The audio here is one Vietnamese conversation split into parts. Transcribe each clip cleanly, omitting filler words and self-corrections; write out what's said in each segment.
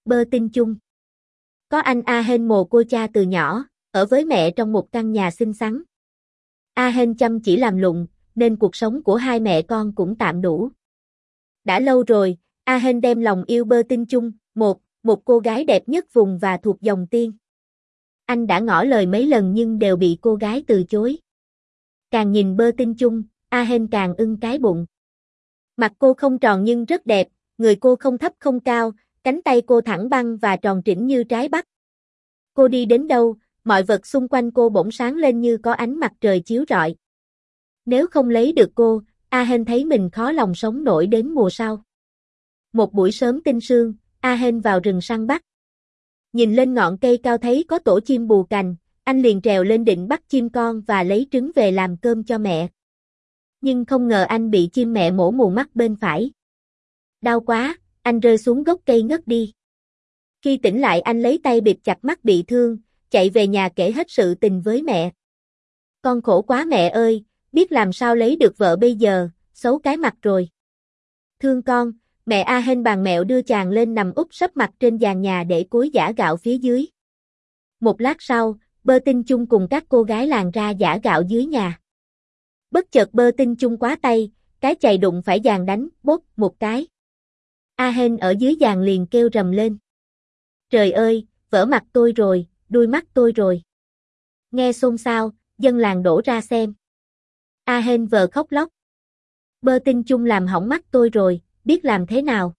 Bơ Tinh Chung. Có anh A Hên mồ côi cha từ nhỏ, ở với mẹ trong một căn nhà xinh xắn. A Hên chăm chỉ làm lụng, nên cuộc sống của hai mẹ con cũng tạm đủ. Đã lâu rồi, A Hên đem lòng yêu Bơ Tinh Chung, một cô gái đẹp nhất vùng và thuộc dòng tiên. Anh đã ngỏ lời mấy lần nhưng đều bị cô gái từ chối. Càng nhìn Bơ Tinh Chung, A Hên càng ưng cái bụng. Mặt cô không tròn nhưng rất đẹp, người cô không thấp không cao, cánh tay cô thẳng băng và tròn trĩnh như trái bắp. Cô đi đến đâu, mọi vật xung quanh cô bỗng sáng lên như có ánh mặt trời chiếu rọi. Nếu không lấy được cô, A Hên thấy mình khó lòng sống nổi đến mùa sau. Một buổi sớm tinh sương, A Hên vào rừng săn bắt. Nhìn lên ngọn cây cao thấy có tổ chim bù cành, anh liền trèo lên định bắt chim con và lấy trứng về làm cơm cho mẹ. Nhưng không ngờ anh bị chim mẹ mổ mù mắt bên phải. Đau quá, anh rơi xuống gốc cây ngất đi. Khi tỉnh lại anh lấy tay bịt chặt mắt bị thương, chạy về nhà kể hết sự tình với mẹ. Con khổ quá mẹ ơi, biết làm sao lấy được vợ bây giờ, xấu cái mặt rồi. Thương con, mẹ A Hên bàn mẹo đưa chàng lên nằm úp sấp mặt trên giàn nhà để cối giã gạo phía dưới. Một lát sau, Bơ Tinh Chung cùng các cô gái làng ra giã gạo dưới nhà. Bất chợt Bơ Tinh Chung quá tay, cái chày đụng phải giàn đánh, bốp một cái. A Hên ở dưới giàn liền kêu rầm lên. Trời ơi, vỡ mặt tôi rồi, đuôi mắt tôi rồi. Nghe xôn xao, dân làng đổ ra xem. A Hên vờ khóc lóc. Bơ Tinh Chung làm hỏng mắt tôi rồi, biết làm thế nào?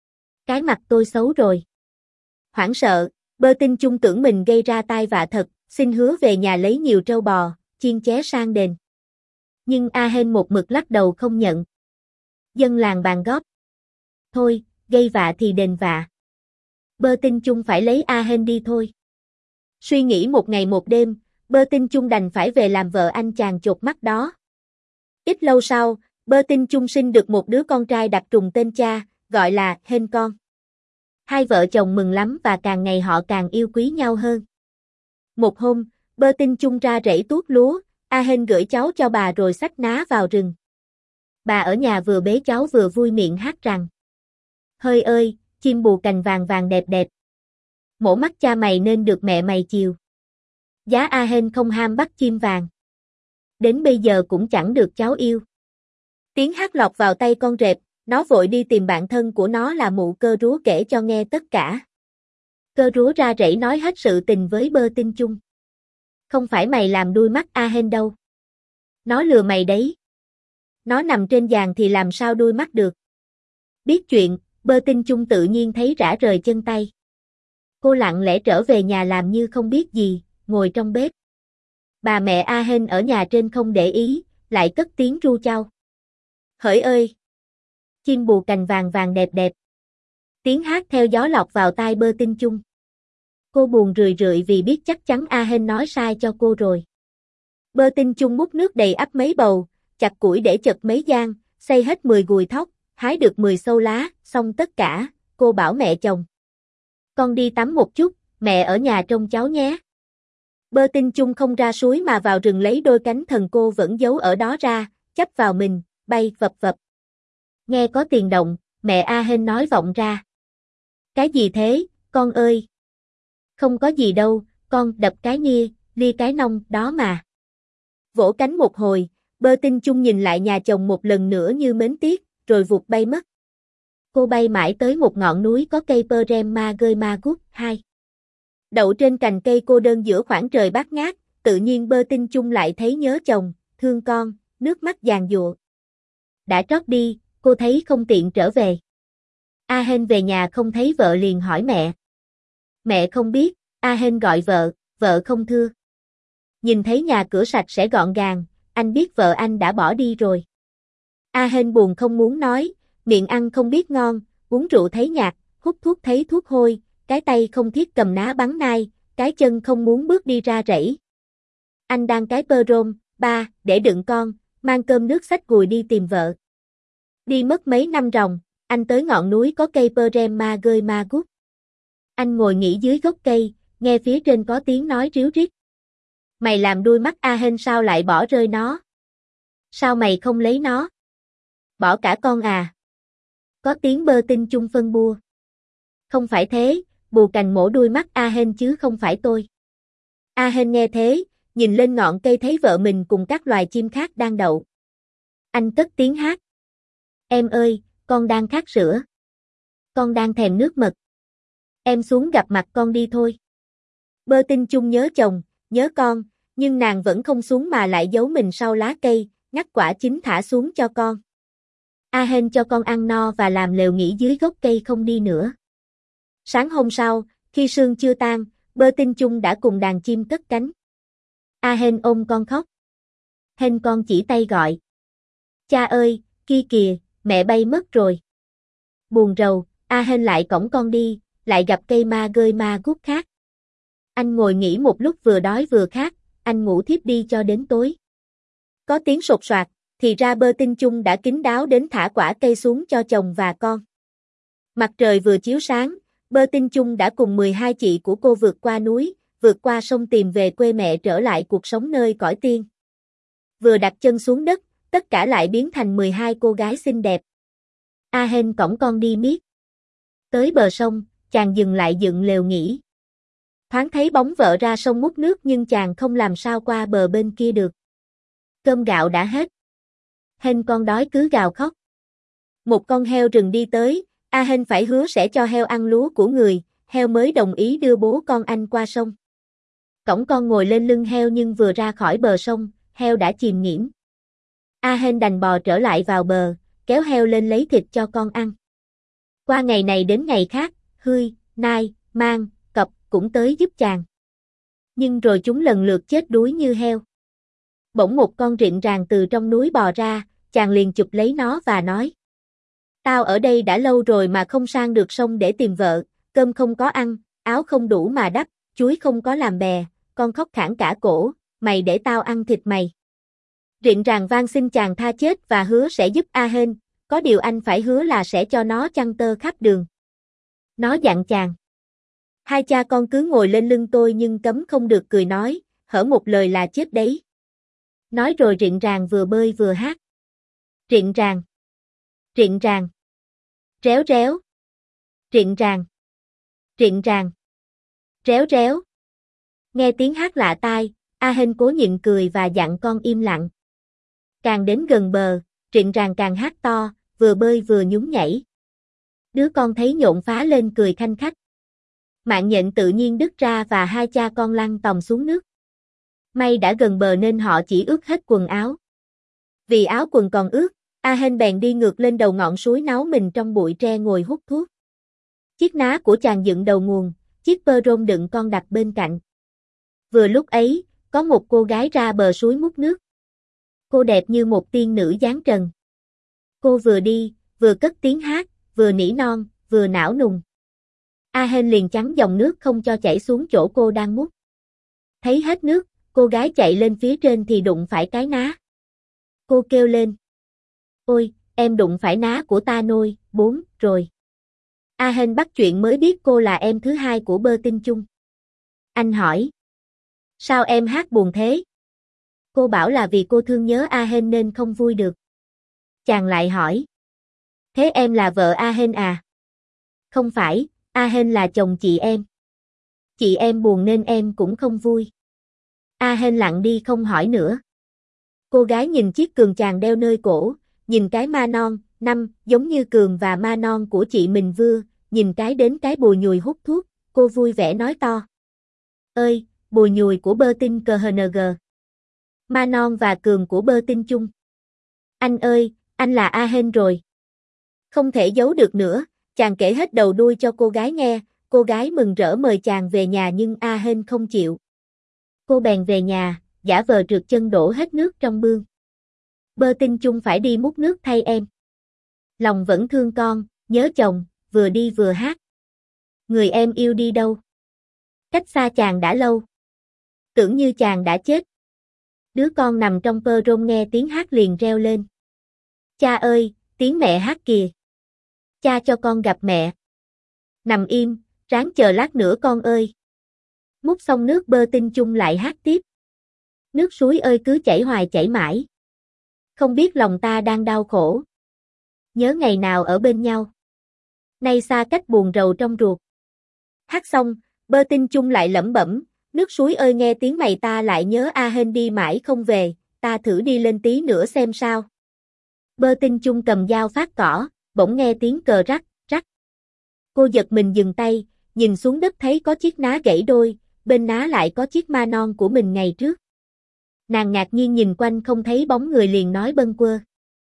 Cái mặt tôi xấu rồi. Hoảng sợ, Bơ Tinh Chung tưởng mình gây ra tai vạ thật, xin hứa về nhà lấy nhiều trâu bò, chiên ché sang đền. Nhưng A Hên một mực lắc đầu không nhận. Dân làng bàn góp. Thôi, gây vạ thì đền vạ. Bơ Tinh Chung phải lấy A Hên đi thôi. Suy nghĩ một ngày một đêm, Bơ Tinh Chung đành phải về làm vợ anh chàng chột mắt đó. Ít lâu sau, Bơ Tinh Chung sinh được một đứa con trai đặt trùng tên cha, gọi là Hên con. Hai vợ chồng mừng lắm và càng ngày họ càng yêu quý nhau hơn. Một hôm, Bơ Tinh Chung ra rẫy tuốt lúa, A Hên gửi cháu cho bà rồi xách ná vào rừng. Bà ở nhà vừa bế cháu vừa vui miệng hát rằng: Hơi ơi, chim bù cành vàng vàng đẹp đẹp. Mổ mắt cha mày nên được mẹ mày chiều. Giá A Hên không ham bắt chim vàng. Đến bây giờ cũng chẳng được cháu yêu. Tiếng hát lọt vào tay con rệp, nó vội đi tìm bạn thân của nó là mụ Cơ Rúa kể cho nghe tất cả. Cơ Rúa ra rẫy nói hết sự tình với Bơ Tinh Chung. Không phải mày làm đuôi mắt A Hên đâu. Nó lừa mày đấy. Nó nằm trên giàn thì làm sao đuôi mắt được. Biết chuyện, Bơ Tinh Chung tự nhiên thấy rã rời chân tay. Cô lặng lẽ trở về nhà làm như không biết gì, ngồi trong bếp. Bà mẹ A Hên ở nhà trên không để ý, lại cất tiếng ru chau. Hỡi ơi! Chim bù cành vàng vàng đẹp đẹp. Tiếng hát theo gió lọt vào tai Bơ Tinh Chung. Cô buồn rười rượi vì biết chắc chắn A Hên nói sai cho cô rồi. Bơ Tinh Chung múc nước đầy ắp mấy bầu, chặt củi để chật mấy giang, xây hết 10 gùi thóc, hái được 10 xâu lá, xong tất cả, cô bảo mẹ chồng. Con đi tắm một chút, mẹ ở nhà trông cháu nhé. Bơ Tinh Chung không ra suối mà vào rừng lấy đôi cánh thần cô vẫn giấu ở đó ra, chắp vào mình, bay vập vập. Nghe có tiếng động, mẹ A Hên nói vọng ra. Cái gì thế, con ơi? Không có gì đâu, con đập cái nia, lia cái nông đó mà. Vỗ cánh một hồi, Bơ Tinh Chung nhìn lại nhà chồng một lần nữa như mến tiếc, rồi vụt bay mất. Cô bay mãi tới một ngọn núi có cây Perem ma gơi ma gút 2. Đậu trên cành cây cô đơn giữa khoảng trời bát ngát, tự nhiên Bơ Tinh Chung lại thấy nhớ chồng, thương con, nước mắt giàn giụa. Đã trót đi, cô thấy không tiện trở về. A Hên về nhà không thấy vợ liền hỏi mẹ. Mẹ không biết, A Hên gọi vợ không thưa. Nhìn thấy nhà cửa sạch sẽ gọn gàng, anh biết vợ anh đã bỏ đi rồi. A Hên buồn không muốn nói, miệng ăn không biết ngon, uống rượu thấy nhạt, hút thuốc thấy thuốc hôi, cái tay không thiết cầm ná bắn nai, cái chân không muốn bước đi ra rẫy. Anh đang cái Perôm, ba, để đựng con, mang cơm nước xách gùi đi tìm vợ. Đi mất mấy năm ròng, anh tới ngọn núi có cây Perem ma gơi ma gút. Anh ngồi nghỉ dưới gốc cây, nghe phía trên có tiếng nói ríu rít. Mày làm đuôi mắt A Hên sao lại bỏ rơi nó? Sao mày không lấy nó? Bỏ cả con à? Có tiếng Bơ Tinh Chung phân bua. Không phải thế, Bù cành mổ đuôi mắt A Hên chứ không phải tôi. A Hên nghe thế, nhìn lên ngọn cây thấy vợ mình cùng các loài chim khác đang đậu. Anh cất tiếng hát. Em ơi, con đang khát sữa. Con đang thèm nước mật. Em xuống gặp mặt con đi thôi. Bơ Tinh Chung nhớ chồng, nhớ con, nhưng nàng vẫn không xuống mà lại giấu mình sau lá cây, ngắt quả chín thả xuống cho con. A Hên cho con ăn no và làm lều nghỉ dưới gốc cây không đi nữa. Sáng hôm sau, khi sương chưa tan, Bơ Tinh Chung đã cùng đàn chim cất cánh. A Hên ôm con khóc. Hên con chỉ tay gọi. Cha ơi, kia kìa, mẹ bay mất rồi. Buồn rầu, A Hên lại cõng con đi, lại gặp cây ma gơi ma gút khác. Anh ngồi nghỉ một lúc vừa đói vừa khát, anh ngủ thiếp đi cho đến tối. Có tiếng sột soạt, thì ra Bơ Tinh Chung đã kín đáo đến thả quả cây xuống cho chồng và con. Mặt trời vừa chiếu sáng, Bơ Tinh Chung đã cùng 12 chị của cô vượt qua núi, vượt qua sông tìm về quê mẹ trở lại cuộc sống nơi cõi tiên. Vừa đặt chân xuống đất, tất cả lại biến thành 12 cô gái xinh đẹp. A Hên cõng con đi miết. Tới bờ sông, chàng dừng lại dựng lều nghỉ. Thoáng thấy bóng vợ ra sông múc nước nhưng chàng không làm sao qua bờ bên kia được. Cơm gạo đã hết. Hên con đói cứ gào khóc. Một con heo rừng đi tới, A Hên phải hứa sẽ cho heo ăn lúa của người, heo mới đồng ý đưa bố con anh qua sông. Cõng con ngồi lên lưng heo nhưng vừa ra khỏi bờ sông, heo đã chìm nghỉm. A Hên đành bò trở lại vào bờ, kéo heo lên lấy thịt cho con ăn. Qua ngày này đến ngày khác, Hươi, Nai, Mang, Cọp cũng tới giúp chàng. Nhưng rồi chúng lần lượt chết đuối như heo. Bỗng một con rịn ràng từ trong núi bò ra, chàng liền chụp lấy nó và nói. Tao ở đây đã lâu rồi mà không sang được sông để tìm vợ, cơm không có ăn, áo không đủ mà đắp, chuối không có làm bè, con khóc khản cả cổ, mày để tao ăn thịt mày. Rịn ràng van xin chàng tha chết và hứa sẽ giúp A Hên, có điều anh phải hứa là sẽ cho nó chăn tơ khắp đường. Nó dặn chàng. Hai cha con cứ ngồi lên lưng tôi nhưng cấm không được cười nói, hở một lời là chết đấy. Nói rồi rịn ràng vừa bơi vừa hát. Rịn ràng. Rịn ràng. Réo réo. Rịn ràng. Rịn ràng. Réo réo. Nghe tiếng hát lạ tai, A Hên cố nhịn cười và dặn con im lặng. Càng đến gần bờ, rịn ràng càng hát to, vừa bơi vừa nhún nhảy. Đứa con thấy nhộn phá lên cười khanh khách. Mạng nhện tự nhiên đứt ra và hai cha con lăn tòng xuống nước. May đã gần bờ nên họ chỉ ướt hết quần áo. Vì áo quần còn ướt, A Hên bèn đi ngược lên đầu ngọn suối náu mình trong bụi tre ngồi hút thuốc. Chiếc ná của chàng dựng đầu nguồn, chiếc pơ rôn đựng con đặt bên cạnh. Vừa lúc ấy, có một cô gái ra bờ suối múc nước. Cô đẹp như một tiên nữ dáng trần. Cô vừa đi, vừa cất tiếng hát, vừa nỉ non, vừa nảo nùng. A Hên liền chắn dòng nước không cho chảy xuống chỗ cô đang múc. Thấy hết nước, cô gái chạy lên phía trên thì đụng phải cái ná. Cô kêu lên. Ôi, em đụng phải ná của ta nôi, 4 rồi. A Hên bắt chuyện mới biết cô là em thứ hai của Bơ Tinh Chung. Anh hỏi. Sao em hát buồn thế? Cô bảo là vì cô thương nhớ A Hên nên không vui được. Chàng lại hỏi. Thế em là vợ A Hên à? Không phải, A Hên là chồng chị em. Chị em buồn nên em cũng không vui. A Hên lặng đi không hỏi nữa. Cô gái nhìn chiếc cườn chàng đeo nơi cổ, nhìn cái ma non, giống như cườn và ma non của chị mình vừa, nhìn cái đến cái bùi nhùi hút thuốc, cô vui vẻ nói to. Ơi, bùi nhùi của Bơ Tinh KHNG. Ma non và cườn của Bơ Tinh Chung. Anh ơi, anh là A Hên rồi. Không thể giấu được nữa, chàng kể hết đầu đuôi cho cô gái nghe, cô gái mừng rỡ mời chàng về nhà nhưng A Hên không chịu. Cô bèn về nhà, giả vờ trượt chân đổ hết nước trong mương. Bơ Tinh Chung phải đi múc nước thay em. Lòng vẫn thương con, nhớ chồng, vừa đi vừa hát. Người em yêu đi đâu? Cách xa chàng đã lâu. Tưởng như chàng đã chết. Đứa con nằm trong pơ rôn nghe tiếng hát liền reo lên. Cha ơi, tiếng mẹ hát kìa. Cha cho con gặp mẹ. Nằm im, ráng chờ lát nữa con ơi. Múc xong nước Bơ Tinh Chung lại hát tiếp. Nước suối ơi cứ chảy hoài chảy mãi. Không biết lòng ta đang đau khổ. Nhớ ngày nào ở bên nhau. Nay xa cách buồn rầu trong ruột. Hát xong, Bơ Tinh Chung lại lẩm bẩm, nước suối ơi nghe tiếng mày ta lại nhớ A Hên đi mãi không về, ta thử đi lên tí nữa xem sao. Bơ Tinh Chung cầm dao phát cỏ, bỗng nghe tiếng cờ rắc, rắc. Cô giật mình dừng tay, nhìn xuống đất thấy có chiếc ná gãy đôi, bên ná lại có chiếc ma non của mình ngày trước. Nàng ngạc nhiên nhìn quanh không thấy bóng người liền nói bâng quơ.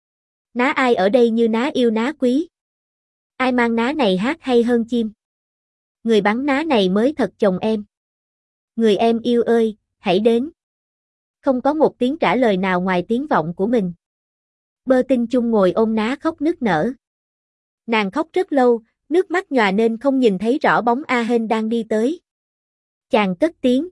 Ná ai ở đây như ná yêu ná quý? Ai mang ná này hát hay hơn chim? Người bắn ná này mới thật chồng em. Người em yêu ơi, hãy đến. Không có một tiếng trả lời nào ngoài tiếng vọng của mình. Bơ Tinh Chung ngồi ôm ná khóc nức nở. Nàng khóc rất lâu, nước mắt nhòa nên không nhìn thấy rõ bóng A Hên đang đi tới. Chàng cất tiếng.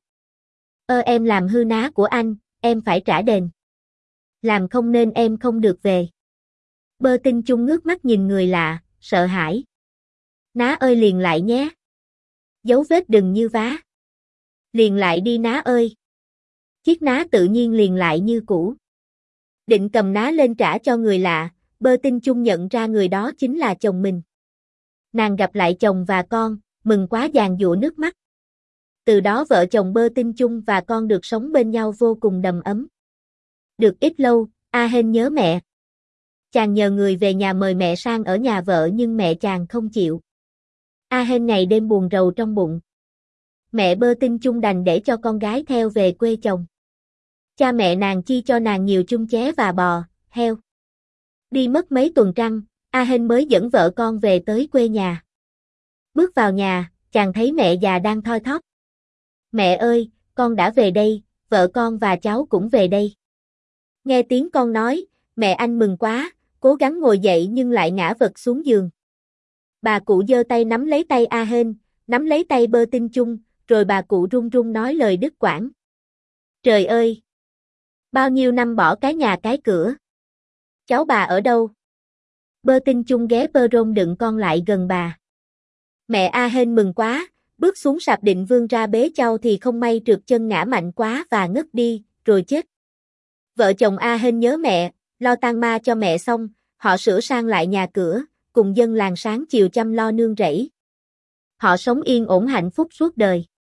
Em làm hư ná của anh, em phải trả đền. Làm không nên em không được về. Bơ Tinh Chung ngước mắt nhìn người lạ, sợ hãi. Ná ơi liền lại nhé. Dấu vết đừng như vá. Liền lại đi ná ơi. Chiếc ná tự nhiên liền lại như cũ. Định cầm ná lên trả cho người lạ, Bơ Tinh Chung nhận ra người đó chính là chồng mình. Nàng gặp lại chồng và con, mừng quá giàn giụa nước mắt. Từ đó vợ chồng Bơ Tinh Chung và con được sống bên nhau vô cùng đầm ấm. Được ít lâu, A Hên nhớ mẹ. Chàng nhờ người về nhà mời mẹ sang ở nhà vợ nhưng mẹ chàng không chịu. A Hên ngày đêm buồn rầu trong bụng. Mẹ Bơ Tinh Chung đành để cho con gái theo về quê chồng. Cha mẹ nàng chi cho nàng nhiều chung ché và bò, heo. Đi mất mấy tuần trăng, A Hên mới dẫn vợ con về tới quê nhà. Bước vào nhà, chàng thấy mẹ già đang thoi thóp. Mẹ ơi, con đã về đây, vợ con và cháu cũng về đây. Nghe tiếng con nói, mẹ anh mừng quá, cố gắng ngồi dậy nhưng lại ngã vật xuống giường. Bà cụ giơ tay nắm lấy tay A Hên, nắm lấy tay Bơ Tinh Chung, rồi bà cụ run run nói lời đứt quãng. Trời ơi! Bao nhiêu năm bỏ cái nhà cái cửa. Cháu bà ở đâu? Bơ Tinh Chung ghé bơ rôn đựng con lại gần bà. Mẹ A Hên mừng quá, bước xuống sạp định vươn ra bế cháu thì không may trượt chân ngã mạnh quá và ngất đi, rồi chết. Vợ chồng A Hên nhớ mẹ, lo tang ma cho mẹ xong, họ sửa sang lại nhà cửa, cùng dân làng sáng chiều chăm lo nương rẫy. Họ sống yên ổn hạnh phúc suốt đời.